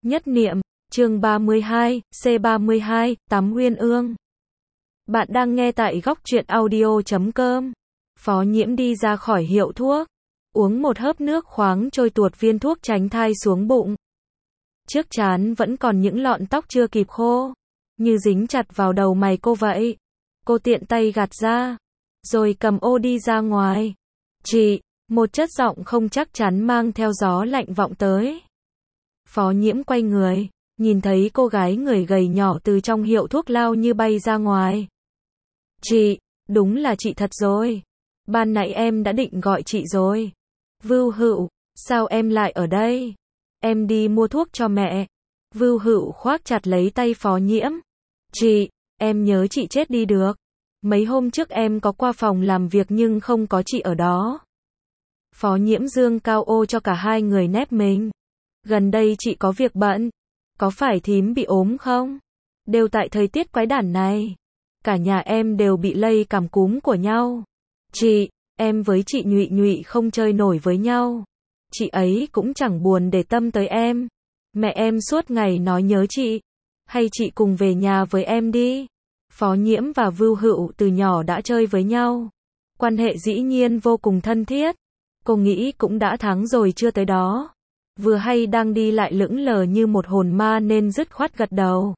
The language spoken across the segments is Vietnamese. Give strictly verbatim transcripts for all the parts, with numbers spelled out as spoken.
Nhất niệm, chương ba mươi hai, C ba mươi hai, Tắm Uyên Ương. Bạn đang nghe tại góc truyện audio chấm com. Phó Nhiễm đi ra khỏi hiệu thuốc, uống một hớp nước khoáng trôi tuột viên thuốc tránh thai xuống bụng. Trước trán vẫn còn những lọn tóc chưa kịp khô, như dính chặt vào đầu mày cô vậy. Cô tiện tay gạt ra, rồi cầm ô đi ra ngoài. Chị, một chất giọng không chắc chắn mang theo gió lạnh vọng tới. Phó Nhiễm quay người, nhìn thấy cô gái người gầy nhỏ từ trong hiệu thuốc lao như bay ra ngoài. Chị, đúng là chị thật rồi. Ban nãy em đã định gọi chị rồi. Vưu Hựu, sao em lại ở đây? Em đi mua thuốc cho mẹ. Vưu Hựu khoác chặt lấy tay Phó Nhiễm. Chị, em nhớ chị chết đi được. Mấy hôm trước em có qua phòng làm việc nhưng không có chị ở đó. Phó Nhiễm dương cao ô cho cả hai người nép mình. Gần đây chị có việc bận. Có phải thím bị ốm không? Đều tại thời tiết quái đản này. Cả nhà em đều bị lây cảm cúm của nhau. Chị, em với chị Nhụy Nhụy không chơi nổi với nhau. Chị ấy cũng chẳng buồn để tâm tới em. Mẹ em suốt ngày nói nhớ chị. Hay chị cùng về nhà với em đi. Phó Nhiễm và Vưu Hựu từ nhỏ đã chơi với nhau. Quan hệ dĩ nhiên vô cùng thân thiết. Cô nghĩ cũng đã tháng rồi chưa tới đó. Vừa hay đang đi lại lững lờ như một hồn ma nên dứt khoát gật đầu.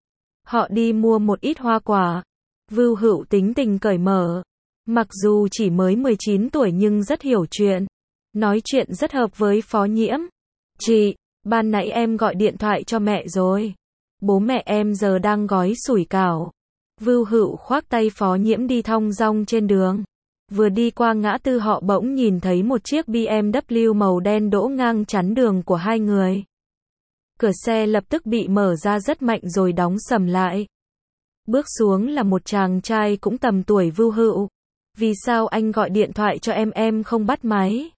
Họ đi mua một ít hoa quả. Vưu Hựu tính tình cởi mở. Mặc dù chỉ mới mười chín tuổi nhưng rất hiểu chuyện. Nói chuyện rất hợp với Phó Nhiễm. Chị, ban nãy em gọi điện thoại cho mẹ rồi. Bố mẹ em giờ đang gói sủi cảo. Vưu Hựu khoác tay Phó Nhiễm đi thong dong trên đường. Vừa đi qua ngã tư họ bỗng nhìn thấy một chiếc bê em vê màu đen đỗ ngang chắn đường của hai người. Cửa xe lập tức bị mở ra rất mạnh rồi đóng sầm lại. Bước xuống là một chàng trai cũng tầm tuổi Vưu Hựu. Vì sao anh gọi điện thoại cho em em không bắt máy?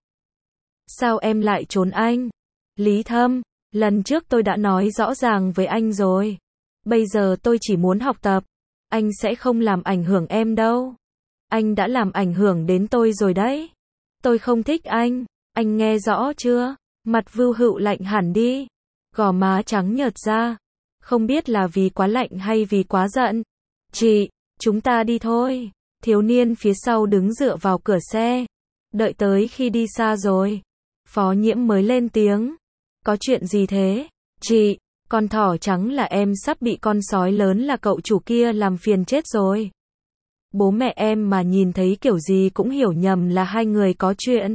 Sao em lại trốn anh? Lý Thâm, lần trước tôi đã nói rõ ràng với anh rồi. Bây giờ tôi chỉ muốn học tập. Anh sẽ không làm ảnh hưởng em đâu. Anh đã làm ảnh hưởng đến tôi rồi đấy. Tôi không thích anh. Anh nghe rõ chưa? Mặt Vưu Hựu lạnh hẳn đi. Gò má trắng nhợt ra. Không biết là vì quá lạnh hay vì quá giận. Chị, chúng ta đi thôi. Thiếu niên phía sau đứng dựa vào cửa xe. Đợi tới khi đi xa rồi. Phó Nhiễm mới lên tiếng. Có chuyện gì thế? Chị, con thỏ trắng là em sắp bị con sói lớn là cậu chủ kia làm phiền chết rồi. Bố mẹ em mà nhìn thấy kiểu gì cũng hiểu nhầm là hai người có chuyện.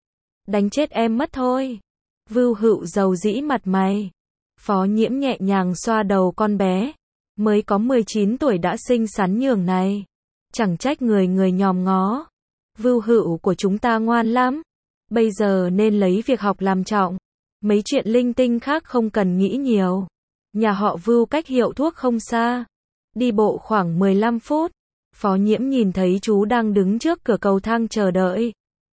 Đánh chết em mất thôi. Vưu Hựu dầu dĩ mặt mày. Phó Nhiễm nhẹ nhàng xoa đầu con bé. Mới có mười chín tuổi đã xinh xắn nhường này. Chẳng trách người người nhòm ngó. Vưu Hựu của chúng ta ngoan lắm. Bây giờ nên lấy việc học làm trọng. Mấy chuyện linh tinh khác không cần nghĩ nhiều. Nhà họ Vưu cách hiệu thuốc không xa. Đi bộ khoảng mười lăm phút. Phó Nhiễm nhìn thấy chú đang đứng trước cửa cầu thang chờ đợi.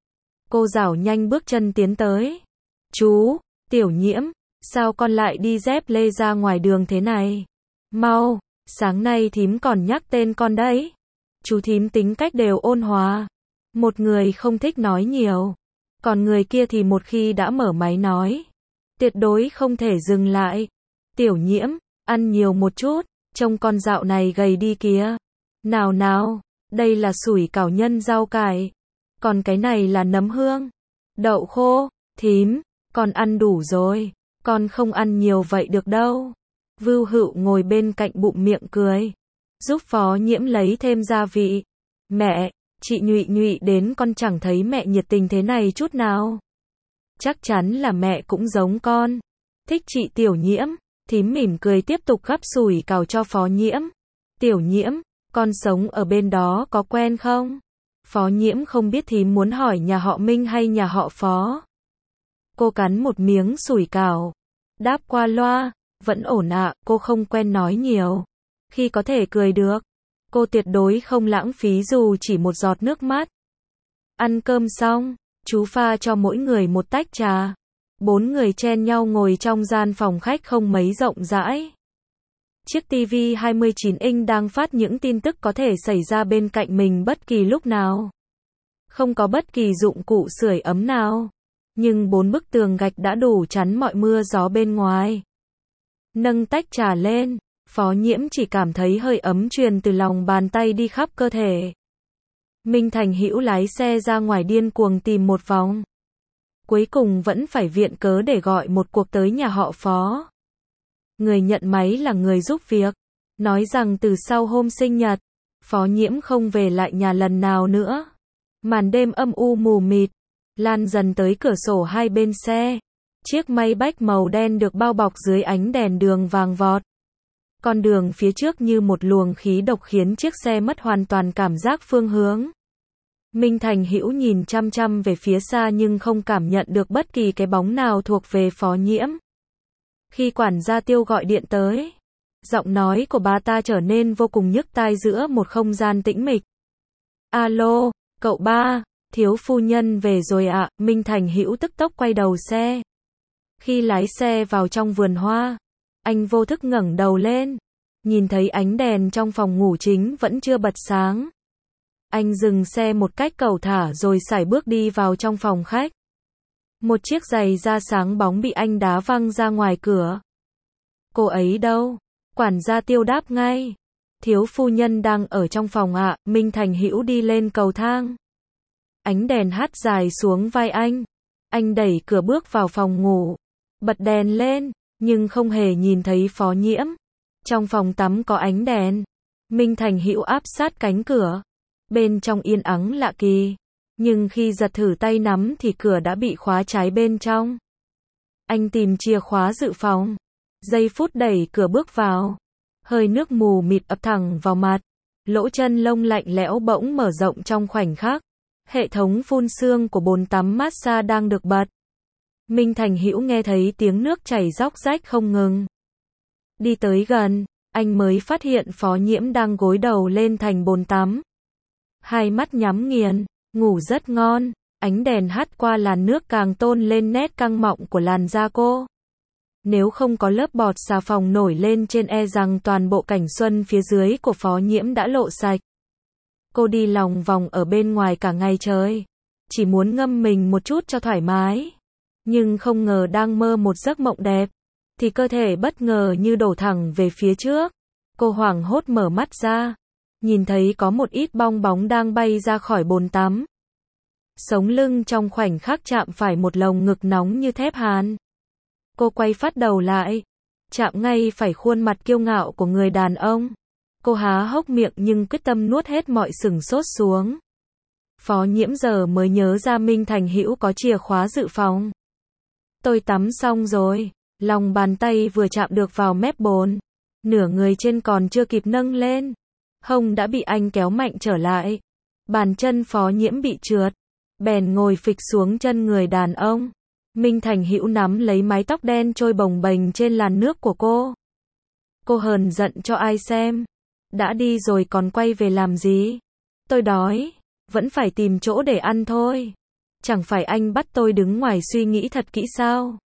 Cô dảo nhanh bước chân tiến tới. Chú, Tiểu Nhiễm, sao con lại đi dép lê ra ngoài đường thế này? Mau, sáng nay thím còn nhắc tên con đấy. Chú thím tính cách đều ôn hòa. Một người không thích nói nhiều. Còn người kia thì một khi đã mở máy nói. Tuyệt đối không thể dừng lại. Tiểu Nhiễm, ăn nhiều một chút. Trông con dạo này gầy đi kìa. Nào nào, đây là sủi cảo nhân rau cải. Còn cái này là nấm hương. Đậu khô, thím, con ăn đủ rồi. Con không ăn nhiều vậy được đâu. Vưu Hựu ngồi bên cạnh bụng miệng cười. Giúp Phó Nhiễm lấy thêm gia vị. Mẹ, chị Nhụy Nhụy đến con chẳng thấy mẹ nhiệt tình thế này chút nào. Chắc chắn là mẹ cũng giống con. Thích chị Tiểu Nhiễm. Thím mỉm cười tiếp tục gắp sủi cảo cho Phó Nhiễm. Tiểu Nhiễm, con sống ở bên đó có quen không? Phó Nhiễm không biết thím muốn hỏi nhà họ Minh hay nhà họ Phó. Cô cắn một miếng sủi cảo. Đáp qua loa, vẫn ổn ạ, cô không quen nói nhiều. Khi có thể cười được, cô tuyệt đối không lãng phí dù chỉ một giọt nước mắt. Ăn cơm xong, chú pha cho mỗi người một tách trà. Bốn người chen nhau ngồi trong gian phòng khách không mấy rộng rãi. Chiếc tivi hai mươi chín inch đang phát những tin tức có thể xảy ra bên cạnh mình bất kỳ lúc nào. Không có bất kỳ dụng cụ sưởi ấm nào. Nhưng bốn bức tường gạch đã đủ chắn mọi mưa gió bên ngoài. Nâng tách trà lên, Phó Nhiễm chỉ cảm thấy hơi ấm truyền từ lòng bàn tay đi khắp cơ thể. Minh Thành Hữu lái xe ra ngoài điên cuồng tìm một vòng. Cuối cùng vẫn phải viện cớ để gọi một cuộc tới nhà họ Phó. Người nhận máy là người giúp việc, nói rằng từ sau hôm sinh nhật, Phó Nhiễm không về lại nhà lần nào nữa. Màn đêm âm u mù mịt, lan dần tới cửa sổ hai bên xe. Chiếc Maybach màu đen được bao bọc dưới ánh đèn đường vàng vọt. Con đường phía trước như một luồng khí độc khiến chiếc xe mất hoàn toàn cảm giác phương hướng. Minh Thành Hữu nhìn chăm chăm về phía xa nhưng không cảm nhận được bất kỳ cái bóng nào thuộc về Phó Nhiễm. Khi quản gia Tiêu gọi điện tới, giọng nói của bà ta trở nên vô cùng nhức tai giữa một không gian tĩnh mịch. Alo, cậu ba, thiếu phu nhân về rồi ạ. Minh Thành Hữu tức tốc quay đầu xe. Khi lái xe vào trong vườn hoa, anh vô thức ngẩng đầu lên, nhìn thấy ánh đèn trong phòng ngủ chính vẫn chưa bật sáng. Anh dừng xe một cách cẩu thả rồi sải bước đi vào trong phòng khách. Một chiếc giày da sáng bóng bị anh đá văng ra ngoài cửa. Cô ấy đâu? Quản gia Tiêu đáp ngay. Thiếu phu nhân đang ở trong phòng ạ. Minh Thành Hữu đi lên cầu thang. Ánh đèn hắt dài xuống vai anh. Anh đẩy cửa bước vào phòng ngủ. Bật đèn lên, nhưng không hề nhìn thấy Phó Nhiễm. Trong phòng tắm có ánh đèn. Minh Thành Hữu áp sát cánh cửa. Bên trong yên ắng lạ kỳ. Nhưng khi giật thử tay nắm thì cửa đã bị khóa trái bên trong. Anh tìm chìa khóa dự phòng. Giây phút đẩy cửa bước vào. Hơi nước mù mịt ập thẳng vào mặt. Lỗ chân lông lạnh lẽo bỗng mở rộng trong khoảnh khắc. Hệ thống phun sương của bồn tắm massage đang được bật. Minh Thành Hữu nghe thấy tiếng nước chảy róc rách không ngừng. Đi tới gần, anh mới phát hiện Phó Nhiễm đang gối đầu lên thành bồn tắm. Hai mắt nhắm nghiền, ngủ rất ngon, ánh đèn hắt qua làn nước càng tôn lên nét căng mọng của làn da cô. Nếu không có lớp bọt xà phòng nổi lên trên e rằng toàn bộ cảnh xuân phía dưới của Phó Nhiễm đã lộ sạch. Cô đi lòng vòng ở bên ngoài cả ngày trời, chỉ muốn ngâm mình một chút cho thoải mái. Nhưng không ngờ đang mơ một giấc mộng đẹp, thì cơ thể bất ngờ như đổ thẳng về phía trước. Cô hoảng hốt mở mắt ra, nhìn thấy có một ít bong bóng đang bay ra khỏi bồn tắm. Sống lưng trong khoảnh khắc chạm phải một lồng ngực nóng như thép hàn. Cô quay phát đầu lại, chạm ngay phải khuôn mặt kiêu ngạo của người đàn ông. Cô há hốc miệng nhưng quyết tâm nuốt hết mọi sửng sốt xuống. Phó Nhiễm giờ mới nhớ ra Minh Thành Hữu có chìa khóa dự phòng. Tôi tắm xong rồi, lòng bàn tay vừa chạm được vào mép bồn, nửa người trên còn chưa kịp nâng lên, hông đã bị anh kéo mạnh trở lại. Bàn chân Phó Nhiễm bị trượt, bèn ngồi phịch xuống chân người đàn ông. Minh Thành Hữu nắm lấy mái tóc đen trôi bồng bềnh trên làn nước của cô. Cô hờn giận cho ai xem? Đã đi rồi còn quay về làm gì? Tôi đói, vẫn phải tìm chỗ để ăn thôi. Chẳng phải anh bắt tôi đứng ngoài suy nghĩ thật kỹ sao?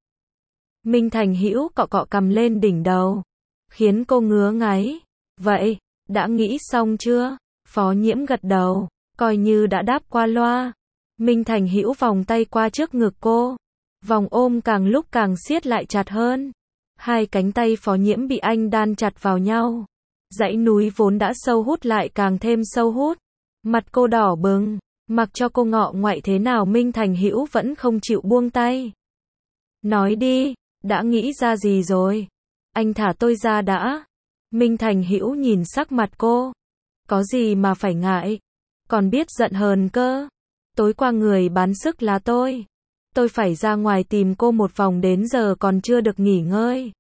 Minh Thành Hữu cọ cọ cằm lên đỉnh đầu, khiến cô ngứa ngáy. Vậy, đã nghĩ xong chưa? Phó Nhiễm gật đầu, coi như đã đáp qua loa. Minh Thành Hữu vòng tay qua trước ngực cô, vòng ôm càng lúc càng siết lại chặt hơn. Hai cánh tay Phó Nhiễm bị anh đan chặt vào nhau. Dãy núi vốn đã sâu hút lại càng thêm sâu hút. Mặt cô đỏ bừng, mặc cho cô ngọ ngoại thế nào Minh Thành Hữu vẫn không chịu buông tay. Nói đi, đã nghĩ ra gì rồi? Anh thả tôi ra đã. Minh Thành Hữu nhìn sắc mặt cô. Có gì mà phải ngại? Còn biết giận hờn cơ. Tối qua người bán sức là tôi. Tôi phải ra ngoài tìm cô một vòng đến giờ còn chưa được nghỉ ngơi.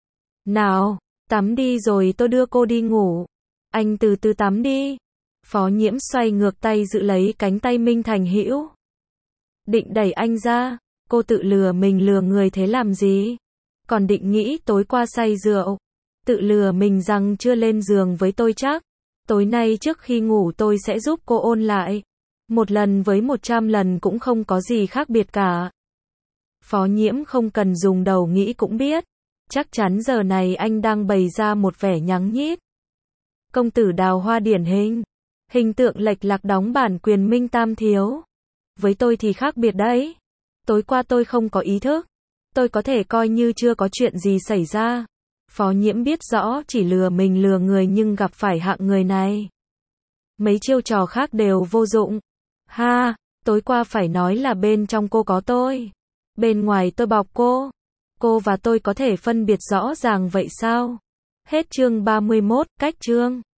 Nào, tắm đi rồi tôi đưa cô đi ngủ. Anh từ từ tắm đi. Phó Nhiễm xoay ngược tay giữ lấy cánh tay Minh Thành Hữu. Định đẩy anh ra, cô tự lừa mình lừa người thế làm gì? Còn định nghĩ tối qua say rượu, tự lừa mình rằng chưa lên giường với tôi chắc. Tối nay trước khi ngủ tôi sẽ giúp cô ôn lại. Một lần với một trăm lần cũng không có gì khác biệt cả. Phó Nhiễm không cần dùng đầu nghĩ cũng biết. Chắc chắn giờ này anh đang bày ra một vẻ nhắng nhít. Công tử Đào Hoa điển hình. Hình tượng lệch lạc đóng bản quyền Minh Tam Thiếu. Với tôi thì khác biệt đấy. Tối qua tôi không có ý thức. Tôi có thể coi như chưa có chuyện gì xảy ra. Phó Nhiễm biết rõ chỉ lừa mình lừa người nhưng gặp phải hạng người này. Mấy chiêu trò khác đều vô dụng. Ha, tối qua phải nói là bên trong cô có tôi. Bên ngoài tôi bọc cô. Cô và tôi có thể phân biệt rõ ràng vậy sao? Hết chương ba mươi mốt, cách chương.